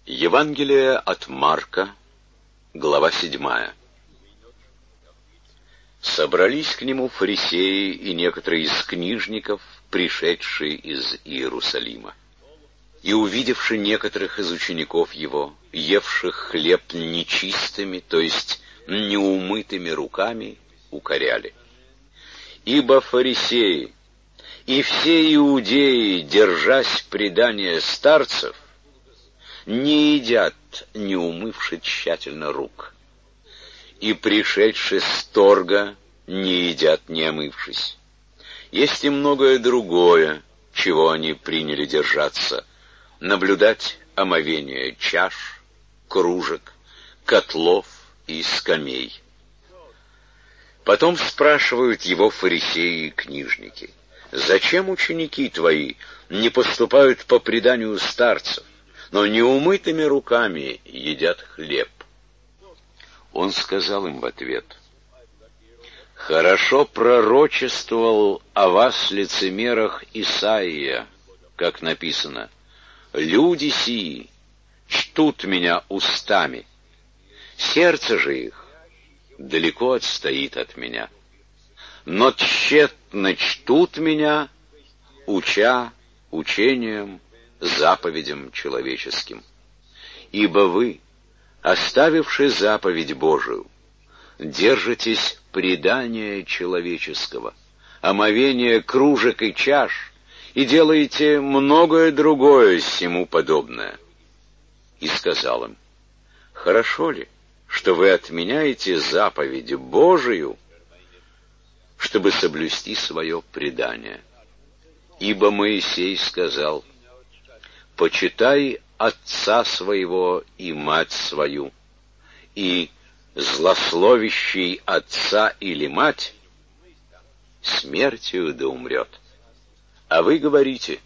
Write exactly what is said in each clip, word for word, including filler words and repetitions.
Евангелие от Марка, глава седьмая. Собрались к нему фарисеи и некоторые из книжников, пришедшие из Иерусалима. И, увидевши некоторых из учеников его, евших хлеб нечистыми, то есть неумытыми руками, укоряли. Ибо фарисеи и все иудеи, держась предания старцев, не едят, не умывши тщательно рук, и, пришедши с торга, не едят, не омывшись. Есть и многое другое, чего они приняли держаться, наблюдать омовение чаш, кружек, котлов и скамей. Потом спрашивают его фарисеи и книжники: «Зачем ученики твои не поступают по преданию старцев, но неумытыми руками едят хлеб?» Он сказал им в ответ: «Хорошо пророчествовал о вас, лицемерах, Исаия, как написано: люди сии чтут меня устами, сердце же их далеко отстоит от меня, но тщетно чтут меня, уча учением, заповедям человеческим. Ибо вы, оставивши заповедь Божию, держитесь предания человеческого, омовения кружек и чаш, и делаете многое другое сему подобное». И сказал им: «Хорошо ли, что вы отменяете заповедь Божию, чтобы соблюсти свое предание? Ибо Моисей сказал: почитай отца своего и мать свою, и злословящий отца или мать смертью да умрет. А вы говорите: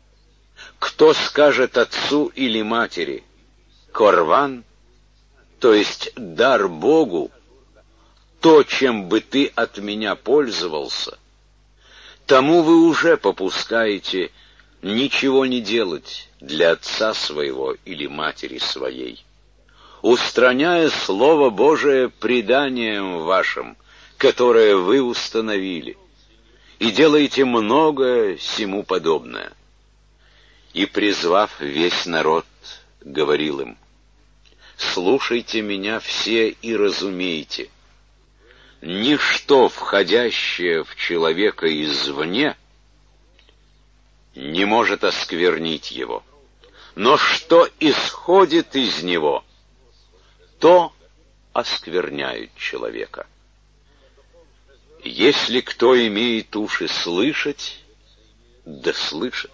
кто скажет отцу или матери: корван, то есть дар Богу, то, чем бы ты от меня пользовался, тому вы уже попускаете ничего не делать для отца своего или матери своей, устраняя Слово Божие преданием вашим, которое вы установили, и делаете многое сему подобное». И, призвав весь народ, говорил им: «Слушайте меня все и разумейте. Ничто, входящее в человека извне, не может осквернить его, но что исходит из него, то оскверняет человека. Если кто имеет уши слышать, да слышит».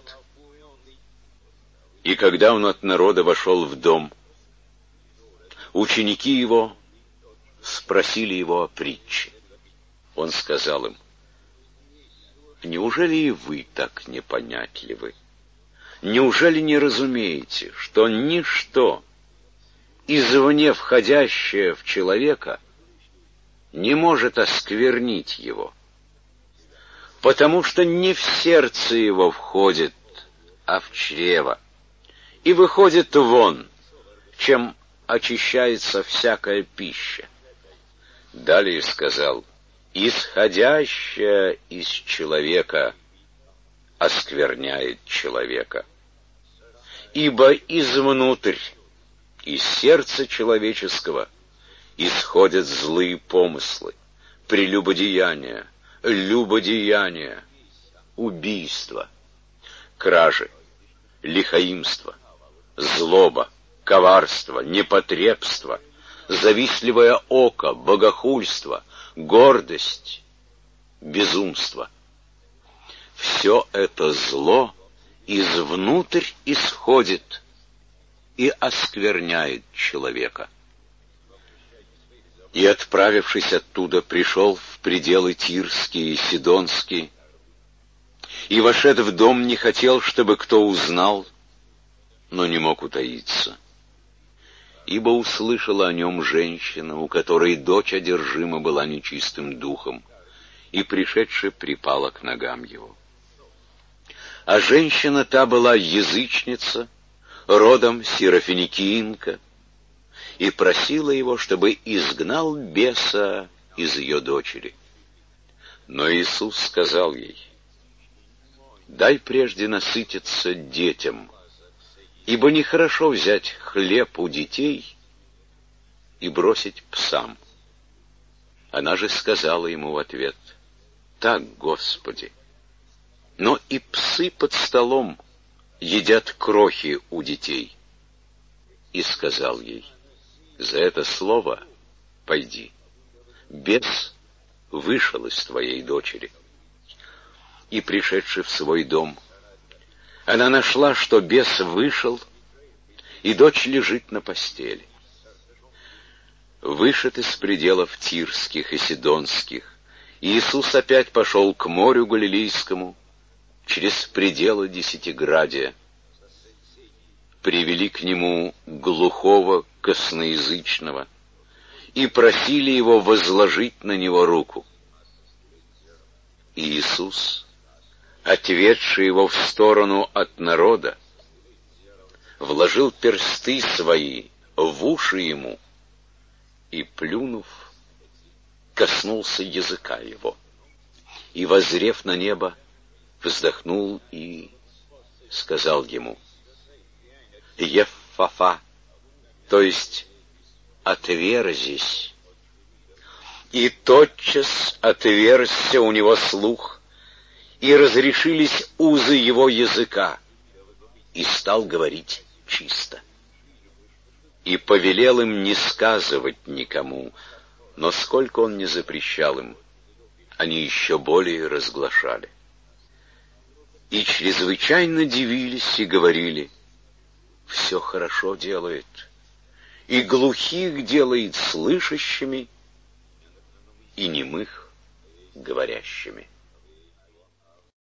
И когда он от народа вошел в дом, ученики его спросили его о притче. Он сказал им: «Неужели и вы так непонятливы? Неужели не разумеете, что ничто, извне входящее в человека, не может осквернить его? Потому что не в сердце его входит, а в чрево, и выходит вон, чем очищается всякая пища». Далее сказал: «Исходящее из человека оскверняет человека. Ибо извнутрь, из сердца человеческого, исходят злые помыслы, прелюбодеяния, любодеяния, убийства, кражи, лихоимство, злоба, коварство, непотребство, завистливое око, богохульство, гордость, безумство. Все это зло извнутрь исходит и оскверняет человека». И, отправившись оттуда, пришел в пределы Тирские и Сидонские, и, вошед в дом, не хотел, чтобы кто узнал, но не мог утаиться. Ибо услышала о нем женщина, у которой дочь одержима была нечистым духом, и, пришедши, припала к ногам его. А женщина та была язычница, родом сирофиникиинка, и просила его, чтобы изгнал беса из ее дочери. Но Иисус сказал ей: «Дай прежде насытиться детям, ибо нехорошо взять хлеб у детей и бросить псам». Она же сказала ему в ответ: «Так, Господи, но и псы под столом едят крохи у детей». И сказал ей: «За это слово пойди, бес вышел из твоей дочери». И, пришедши в свой дом, она нашла, что бес вышел, и дочь лежит на постели. Вышед из пределов Тирских и Сидонских, Иисус опять пошел к морю Галилейскому, через пределы Десятиградия. Привели к нему глухого косноязычного и просили его возложить на него руку. И Иисус, отведший его в сторону от народа, вложил персты свои в уши ему и, плюнув, коснулся языка его. И, воззрев на небо, вздохнул и сказал ему: «Еффафа», то есть «отверзись». И тотчас отверзся у него слух, и разрешились узы его языка, и стал говорить чисто. И повелел им не сказывать никому, но сколько он не запрещал им, они еще более разглашали. И чрезвычайно дивились и говорили: «Все хорошо делает, и глухих делает слышащими, и немых говорящими».